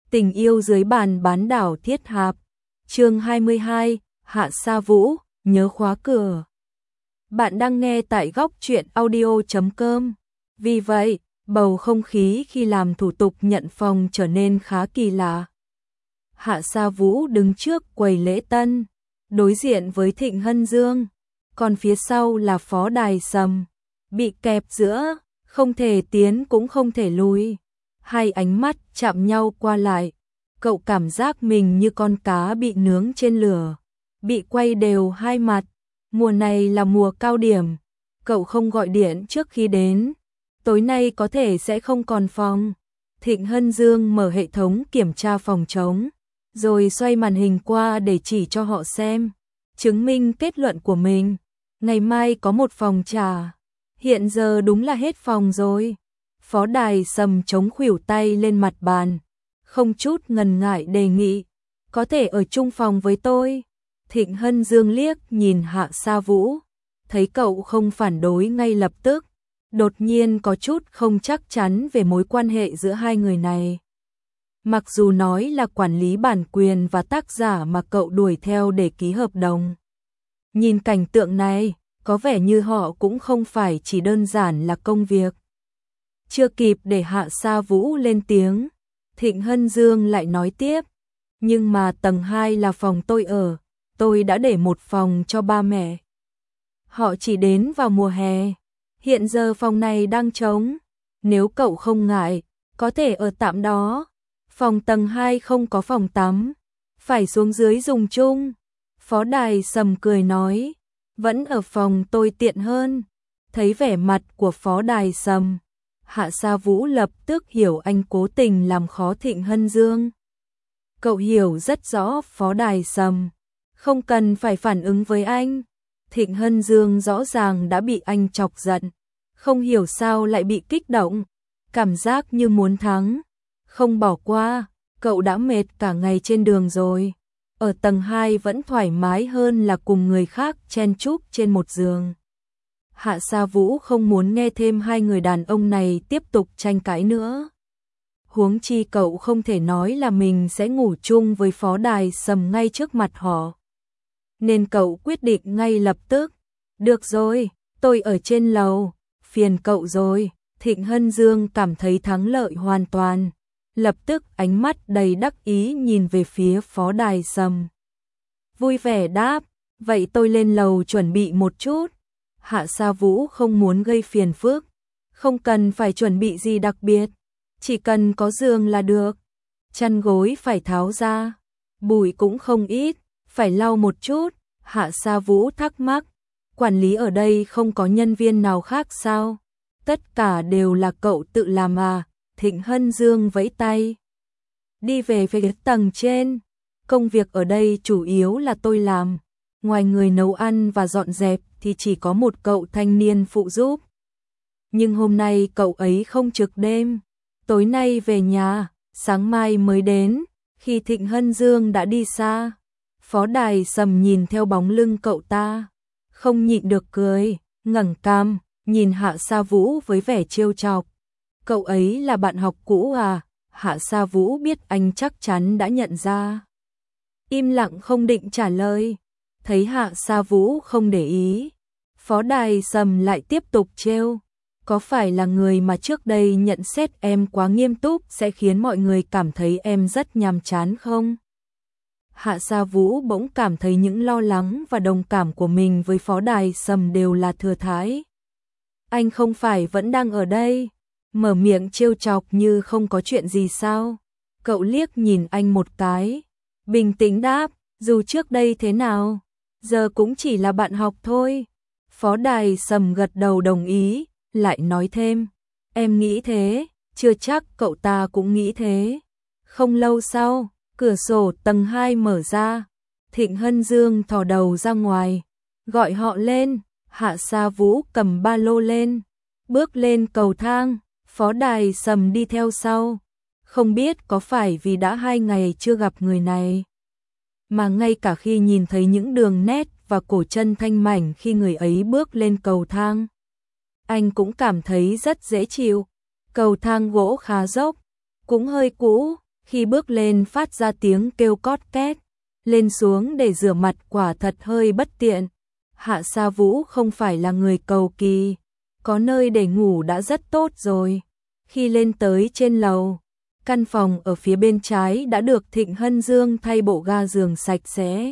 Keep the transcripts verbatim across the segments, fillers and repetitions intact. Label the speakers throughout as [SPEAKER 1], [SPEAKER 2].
[SPEAKER 1] Tình yêu dưới bàn bán đảo Thiết Hạp. Chương hai mươi hai, Hạ Sa Vũ, nhớ khóa cửa. Bạn đang nghe tại góc truyện audio chấm com. Vì vậy, bầu không khí khi làm thủ tục nhận phòng trở nên khá kỳ lạ. Hạ Sa Vũ đứng trước quầy lễ tân, đối diện với Thịnh Hân Dương, còn phía sau là Phó Đài Sầm, bị kẹp giữa, không thể tiến cũng không thể lùi. Hai ánh mắt chạm nhau qua lại, cậu cảm giác mình như con cá bị nướng trên lửa, bị quay đều hai mặt. Mùa này là mùa cao điểm, cậu không gọi điện trước khi đến, tối nay có thể sẽ không còn phòng. Thịnh Hân Dương mở hệ thống kiểm tra phòng trống, rồi xoay màn hình qua để chỉ cho họ xem, chứng minh kết luận của mình. Ngày mai có một phòng trả, hiện giờ đúng là hết phòng rồi. Phó Đài Sầm chống khuỷu tay lên mặt bàn, không chút ngần ngại đề nghị, có thể ở chung phòng với tôi. Thịnh Hân Dương liếc nhìn Hạ Sa Vũ, thấy cậu không phản đối ngay lập tức, đột nhiên có chút không chắc chắn về mối quan hệ giữa hai người này. Mặc dù nói là quản lý bản quyền và tác giả mà cậu đuổi theo để ký hợp đồng. Nhìn cảnh tượng này, có vẻ như họ cũng không phải chỉ đơn giản là công việc. Chưa kịp để Hạ Sa Vũ lên tiếng, Thịnh Hân Dương lại nói tiếp, nhưng mà tầng hai là phòng tôi ở, tôi đã để một phòng cho ba mẹ. Họ chỉ đến vào mùa hè, hiện giờ phòng này đang trống, nếu cậu không ngại, có thể ở tạm đó. Phòng tầng hai không có phòng tắm, phải xuống dưới dùng chung. Phó Đài Sầm cười nói, vẫn ở phòng tôi tiện hơn. Thấy vẻ mặt của Phó Đài Sầm, Hạ Sa Vũ lập tức hiểu anh cố tình làm khó Thịnh Hân Dương. Cậu hiểu rất rõ Phó Đài Sầm, không cần phải phản ứng với anh. Thịnh Hân Dương rõ ràng đã bị anh chọc giận, không hiểu sao lại bị kích động, cảm giác như muốn thắng. Không bỏ qua, cậu đã mệt cả ngày trên đường rồi. Ở tầng hai vẫn thoải mái hơn là cùng người khác chen chúc trên một giường. Hạ Sa Vũ không muốn nghe thêm hai người đàn ông này tiếp tục tranh cãi nữa. Huống chi cậu không thể nói là mình sẽ ngủ chung với Phó Đài Sầm ngay trước mặt họ. Nên cậu quyết định ngay lập tức. Được rồi, tôi ở trên lầu, phiền cậu rồi. Thịnh Hân Dương cảm thấy thắng lợi hoàn toàn, lập tức ánh mắt đầy đắc ý nhìn về phía Phó Đài Sầm. Vui vẻ đáp, vậy tôi lên lầu chuẩn bị một chút. Hạ Sa Vũ không muốn gây phiền phức, không cần phải chuẩn bị gì đặc biệt, chỉ cần có giường là được. Chăn gối phải tháo ra, bụi cũng không ít, phải lau một chút. Hạ Sa Vũ thắc mắc, quản lý ở đây không có nhân viên nào khác sao? Tất cả đều là cậu tự làm à? Thịnh Hân Dương vẫy tay, đi về phía tầng trên. Công việc ở đây chủ yếu là tôi làm, ngoài người nấu ăn và dọn dẹp thì chỉ có một cậu thanh niên phụ giúp. Nhưng hôm nay cậu ấy không trực đêm, tối nay về nhà, sáng mai mới đến. Khi Thịnh Hân Dương đã đi xa, Phó Đài Sầm nhìn theo bóng lưng cậu ta, không nhịn được cười, ngẩng cằm, nhìn Hạ Sa Vũ với vẻ trêu chọc. Cậu ấy là bạn học cũ à? Hạ Sa Vũ biết anh chắc chắn đã nhận ra, im lặng không định trả lời. Thấy Hạ Sa Vũ không để ý, Phó Đài Sầm lại tiếp tục trêu, có phải là người mà trước đây nhận xét em quá nghiêm túc sẽ khiến mọi người cảm thấy em rất nhàm chán không? Hạ Sa Vũ bỗng cảm thấy những lo lắng và đồng cảm của mình với Phó Đài Sầm đều là thừa thãi. Anh không phải vẫn đang ở đây? Mở miệng trêu chọc như không có chuyện gì sao? Cậu liếc nhìn anh một cái, bình tĩnh đáp, dù trước đây thế nào, giờ cũng chỉ là bạn học thôi. Phó Đài Sầm gật đầu đồng ý, lại nói thêm, em nghĩ thế, chưa chắc cậu ta cũng nghĩ thế. Không lâu sau, cửa sổ tầng hai mở ra, Thịnh Hân Dương thò đầu ra ngoài, gọi họ lên. Hạ Sa Vũ cầm ba lô lên, bước lên cầu thang. Phó Đài Sầm đi theo sau, không biết có phải vì đã hai ngày chưa gặp người này, mà ngay cả khi nhìn thấy những đường nét và cổ chân thanh mảnh khi người ấy bước lên cầu thang, anh cũng cảm thấy rất dễ chịu. Cầu thang gỗ khá dốc, cũng hơi cũ, khi bước lên phát ra tiếng kêu cót két, lên xuống để rửa mặt quả thật hơi bất tiện. Hạ Sa Vũ không phải là người cầu kỳ, có nơi để ngủ đã rất tốt rồi. Khi lên tới trên lầu, căn phòng ở phía bên trái đã được Thịnh Hân Dương thay bộ ga giường sạch sẽ,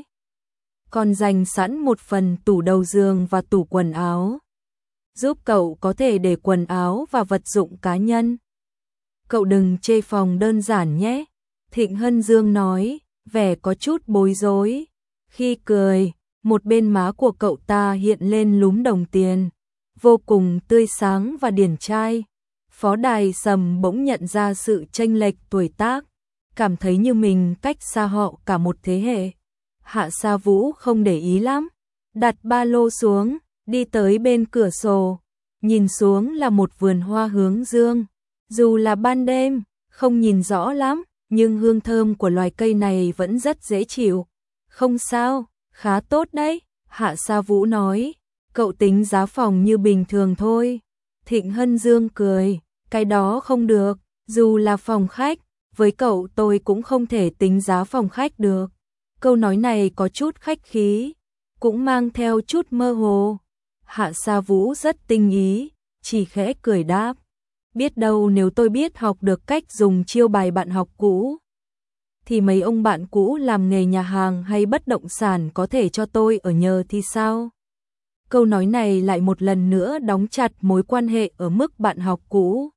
[SPEAKER 1] còn dành sẵn một phần tủ đầu giường và tủ quần áo, giúp cậu có thể để quần áo và vật dụng cá nhân. Cậu đừng chê phòng đơn giản nhé, Thịnh Hân Dương nói, vẻ có chút bối rối. Khi cười, một bên má của cậu ta hiện lên lúm đồng tiền, vô cùng tươi sáng và điển trai. Phó Đài Sầm bỗng nhận ra sự chênh lệch tuổi tác, cảm thấy như mình cách xa họ cả một thế hệ. Hạ Sa Vũ không để ý lắm, đặt ba lô xuống, đi tới bên cửa sổ, nhìn xuống là một vườn hoa hướng dương. Dù là ban đêm, không nhìn rõ lắm, nhưng hương thơm của loài cây này vẫn rất dễ chịu. Không sao, khá tốt đấy, Hạ Sa Vũ nói, cậu tính giá phòng như bình thường thôi. Thịnh Hân Dương cười, cái đó không được, dù là phòng khách, với cậu tôi cũng không thể tính giá phòng khách được. Câu nói này có chút khách khí, cũng mang theo chút mơ hồ. Hạ Sa Vũ rất tinh ý, chỉ khẽ cười đáp, biết đâu nếu tôi biết học được cách dùng chiêu bài bạn học cũ, thì mấy ông bạn cũ làm nghề nhà hàng hay bất động sản có thể cho tôi ở nhờ thì sao? Câu nói này lại một lần nữa đóng chặt mối quan hệ ở mức bạn học cũ.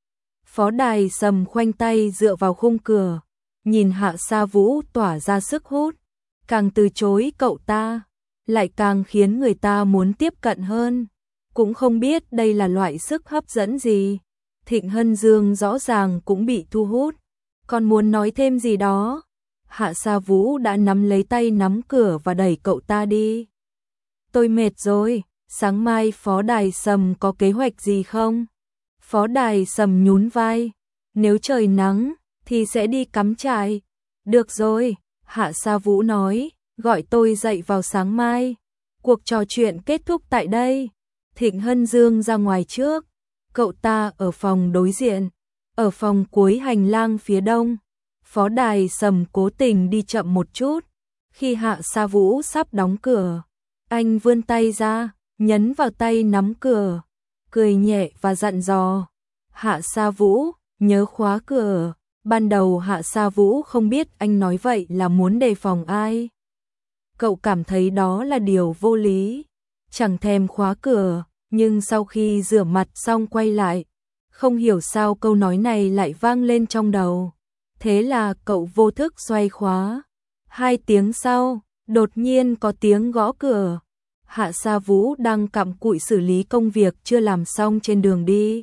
[SPEAKER 1] Phó Đài Sầm khoanh tay dựa vào khung cửa, nhìn Hạ Sa Vũ tỏa ra sức hút, càng từ chối cậu ta, lại càng khiến người ta muốn tiếp cận hơn. Cũng không biết đây là loại sức hấp dẫn gì. Thịnh Hân Dương rõ ràng cũng bị thu hút, còn muốn nói thêm gì đó. Hạ Sa Vũ đã nắm lấy tay nắm cửa và đẩy cậu ta đi. Tôi mệt rồi, sáng mai Phó Đài Sầm có kế hoạch gì không? Phó Đài Sầm nhún vai, nếu trời nắng thì sẽ đi cắm trại. Được rồi, Hạ Sa Vũ nói, gọi tôi dậy vào sáng mai. Cuộc trò chuyện kết thúc tại đây. Thịnh Hân Dương ra ngoài trước, cậu ta ở phòng đối diện, ở phòng cuối hành lang phía đông. Phó Đài Sầm cố tình đi chậm một chút. Khi Hạ Sa Vũ sắp đóng cửa, anh vươn tay ra, nhấn vào tay nắm cửa, cười nhẹ và dặn dò, Hạ Sa Vũ, nhớ khóa cửa. Ban đầu Hạ Sa Vũ không biết anh nói vậy là muốn đề phòng ai. Cậu cảm thấy đó là điều vô lý, chẳng thèm khóa cửa, nhưng sau khi rửa mặt xong quay lại, không hiểu sao câu nói này lại vang lên trong đầu. Thế là cậu vô thức xoay khóa. Hai tiếng sau, đột nhiên có tiếng gõ cửa. Hạ Sa Vũ đang cặm cụi xử lý công việc chưa làm xong trên đường đi.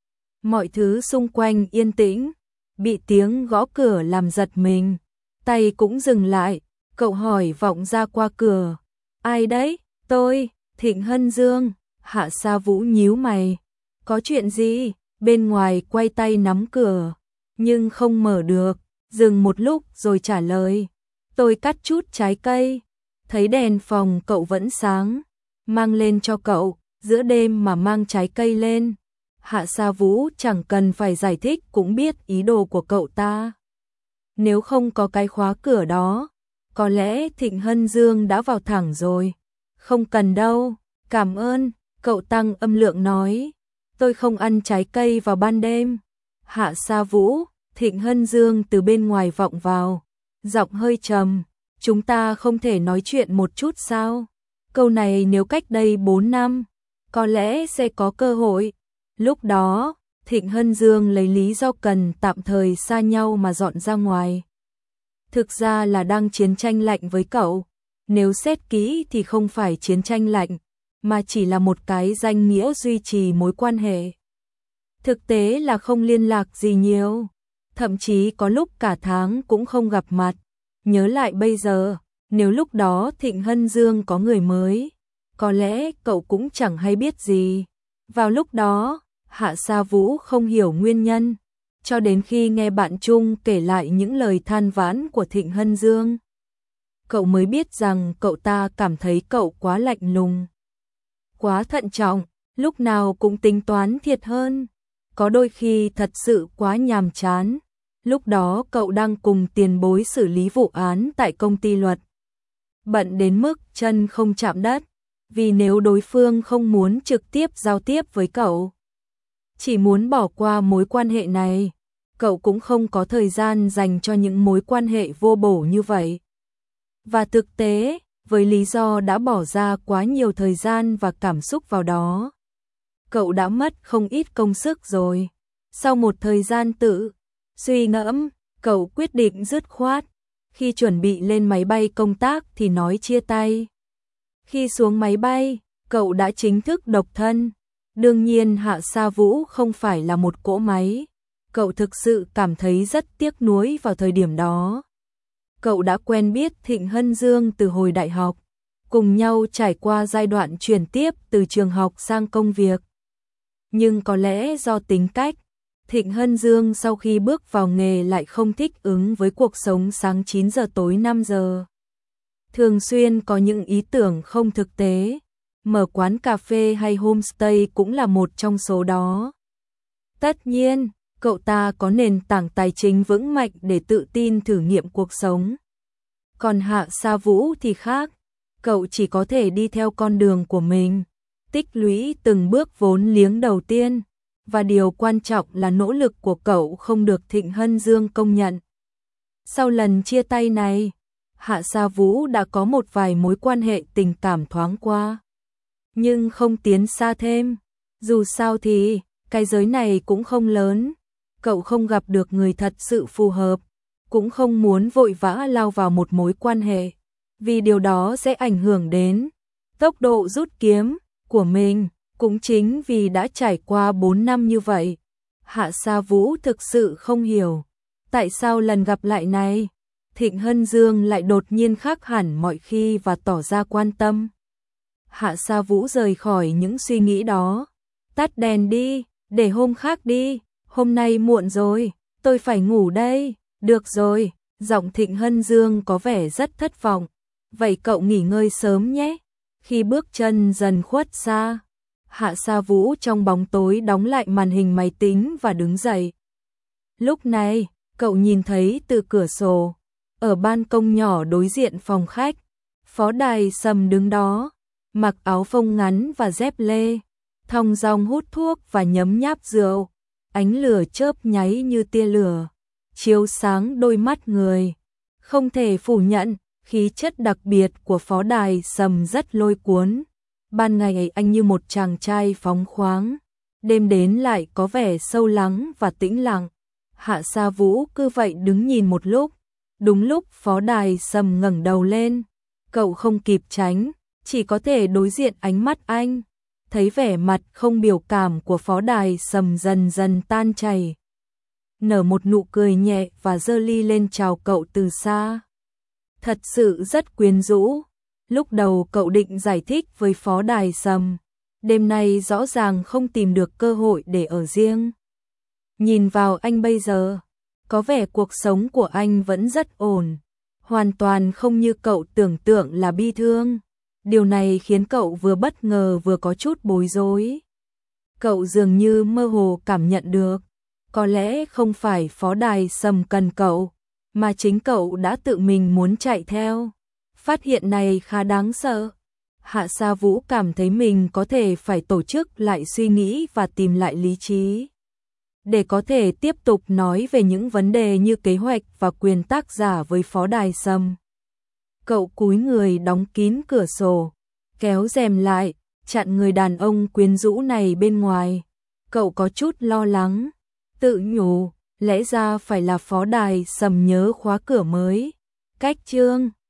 [SPEAKER 1] Mọi thứ xung quanh yên tĩnh, bị tiếng gõ cửa làm giật mình. Tay cũng dừng lại, cậu hỏi vọng ra qua cửa. Ai đấy? Tôi, Thịnh Hân Dương. Hạ Sa Vũ nhíu mày. Có chuyện gì? Bên ngoài quay tay nắm cửa, nhưng không mở được, dừng một lúc rồi trả lời. Tôi cắt chút trái cây, thấy đèn phòng cậu vẫn sáng, mang lên cho cậu, giữa đêm mà mang trái cây lên. Hạ Sa Vũ chẳng cần phải giải thích cũng biết ý đồ của cậu ta. Nếu không có cái khóa cửa đó, có lẽ Thịnh Hân Dương đã vào thẳng rồi. Không cần đâu, cảm ơn, cậu tăng âm lượng nói. Tôi không ăn trái cây vào ban đêm. Hạ Sa Vũ, Thịnh Hân Dương từ bên ngoài vọng vào, giọng hơi trầm, chúng ta không thể nói chuyện một chút sao? Câu này nếu cách đây bốn năm, có lẽ sẽ có cơ hội. Lúc đó, Thịnh Hân Dương lấy lý do cần tạm thời xa nhau mà dọn ra ngoài. Thực ra là đang chiến tranh lạnh với cậu, nếu xét kỹ thì không phải chiến tranh lạnh, mà chỉ là một cái danh nghĩa duy trì mối quan hệ. Thực tế là không liên lạc gì nhiều, thậm chí có lúc cả tháng cũng không gặp mặt. Nhớ lại bây giờ, nếu lúc đó Thịnh Hân Dương có người mới, có lẽ cậu cũng chẳng hay biết gì. Vào lúc đó, Hạ Sa Vũ không hiểu nguyên nhân, cho đến khi nghe bạn Trung kể lại những lời than vãn của Thịnh Hân Dương. Cậu mới biết rằng cậu ta cảm thấy cậu quá lạnh lùng, quá thận trọng, lúc nào cũng tính toán thiệt hơn. Có đôi khi thật sự quá nhàm chán. Lúc đó cậu đang cùng tiền bối xử lý vụ án tại công ty luật. Bận đến mức chân không chạm đất, vì nếu đối phương không muốn trực tiếp giao tiếp với cậu, chỉ muốn bỏ qua mối quan hệ này, cậu cũng không có thời gian dành cho những mối quan hệ vô bổ như vậy. Và thực tế, với lý do đã bỏ ra quá nhiều thời gian và cảm xúc vào đó, cậu đã mất không ít công sức rồi. Sau một thời gian tự suy ngẫm, cậu quyết định dứt khoát. Khi chuẩn bị lên máy bay công tác thì nói chia tay. Khi xuống máy bay, cậu đã chính thức độc thân. Đương nhiên Hạ Sa Vũ không phải là một cỗ máy. Cậu thực sự cảm thấy rất tiếc nuối vào thời điểm đó. Cậu đã quen biết Thịnh Hân Dương từ hồi đại học, cùng nhau trải qua giai đoạn chuyển tiếp từ trường học sang công việc. Nhưng có lẽ do tính cách, Thịnh Hân Dương sau khi bước vào nghề lại không thích ứng với cuộc sống sáng chín giờ tối năm giờ. Thường xuyên có những ý tưởng không thực tế, mở quán cà phê hay homestay cũng là một trong số đó. Tất nhiên, cậu ta có nền tảng tài chính vững mạnh để tự tin thử nghiệm cuộc sống. Còn Hạ Sa Vũ thì khác, cậu chỉ có thể đi theo con đường của mình, tích lũy từng bước vốn liếng đầu tiên. Và điều quan trọng là nỗ lực của cậu không được Thịnh Hân Dương công nhận. Sau lần chia tay này, Hạ Sa Vũ đã có một vài mối quan hệ tình cảm thoáng qua, nhưng không tiến xa thêm. Dù sao thì, cái giới này cũng không lớn, cậu không gặp được người thật sự phù hợp, cũng không muốn vội vã lao vào một mối quan hệ, vì điều đó sẽ ảnh hưởng đến tốc độ rút kiếm của mình. Cũng chính vì đã trải qua bốn năm như vậy, Hạ Sa Vũ thực sự không hiểu tại sao lần gặp lại này, Thịnh Hân Dương lại đột nhiên khác hẳn mọi khi và tỏ ra quan tâm. Hạ Sa Vũ rời khỏi những suy nghĩ đó. Tắt đèn đi, để hôm khác đi, hôm nay muộn rồi, tôi phải ngủ đây. Được rồi, giọng Thịnh Hân Dương có vẻ rất thất vọng. Vậy cậu nghỉ ngơi sớm nhé. Khi bước chân dần khuất xa, Hạ Sa Vũ trong bóng tối đóng lại màn hình máy tính và đứng dậy. Lúc này, cậu nhìn thấy từ cửa sổ, ở ban công nhỏ đối diện phòng khách, Phó Đài Sầm đứng đó, mặc áo phông ngắn và dép lê, thong dong hút thuốc và nhấm nháp rượu. Ánh lửa chớp nháy như tia lửa, chiếu sáng đôi mắt người. Không thể phủ nhận, khí chất đặc biệt của Phó Đài Sầm rất lôi cuốn. Ban ngày anh như một chàng trai phóng khoáng, đêm đến lại có vẻ sâu lắng và tĩnh lặng. Hạ Sa Vũ cứ vậy đứng nhìn một lúc, đúng lúc Phó Đài Sầm ngẩng đầu lên, cậu không kịp tránh, chỉ có thể đối diện ánh mắt anh. Thấy vẻ mặt không biểu cảm của Phó Đài Sầm dần dần tan chảy, nở một nụ cười nhẹ và giơ ly lên chào cậu từ xa. Thật sự rất quyến rũ. Lúc đầu cậu định giải thích với Phó Đài Sầm, đêm nay rõ ràng không tìm được cơ hội để ở riêng. Nhìn vào anh bây giờ, có vẻ cuộc sống của anh vẫn rất ổn, hoàn toàn không như cậu tưởng tượng là bi thương. Điều này khiến cậu vừa bất ngờ vừa có chút bối rối. Cậu dường như mơ hồ cảm nhận được, có lẽ không phải Phó Đài Sầm cần cậu, mà chính cậu đã tự mình muốn chạy theo. Phát hiện này khá đáng sợ. Hạ Sa Vũ cảm thấy mình có thể phải tổ chức lại suy nghĩ và tìm lại lý trí, để có thể tiếp tục nói về những vấn đề như kế hoạch và quyền tác giả với Phó Đài Sầm. Cậu cúi người đóng kín cửa sổ, kéo rèm lại, chặn người đàn ông quyến rũ này bên ngoài. Cậu có chút lo lắng, tự nhủ, lẽ ra phải là Phó Đài Sầm nhớ khóa cửa mới. Cách chương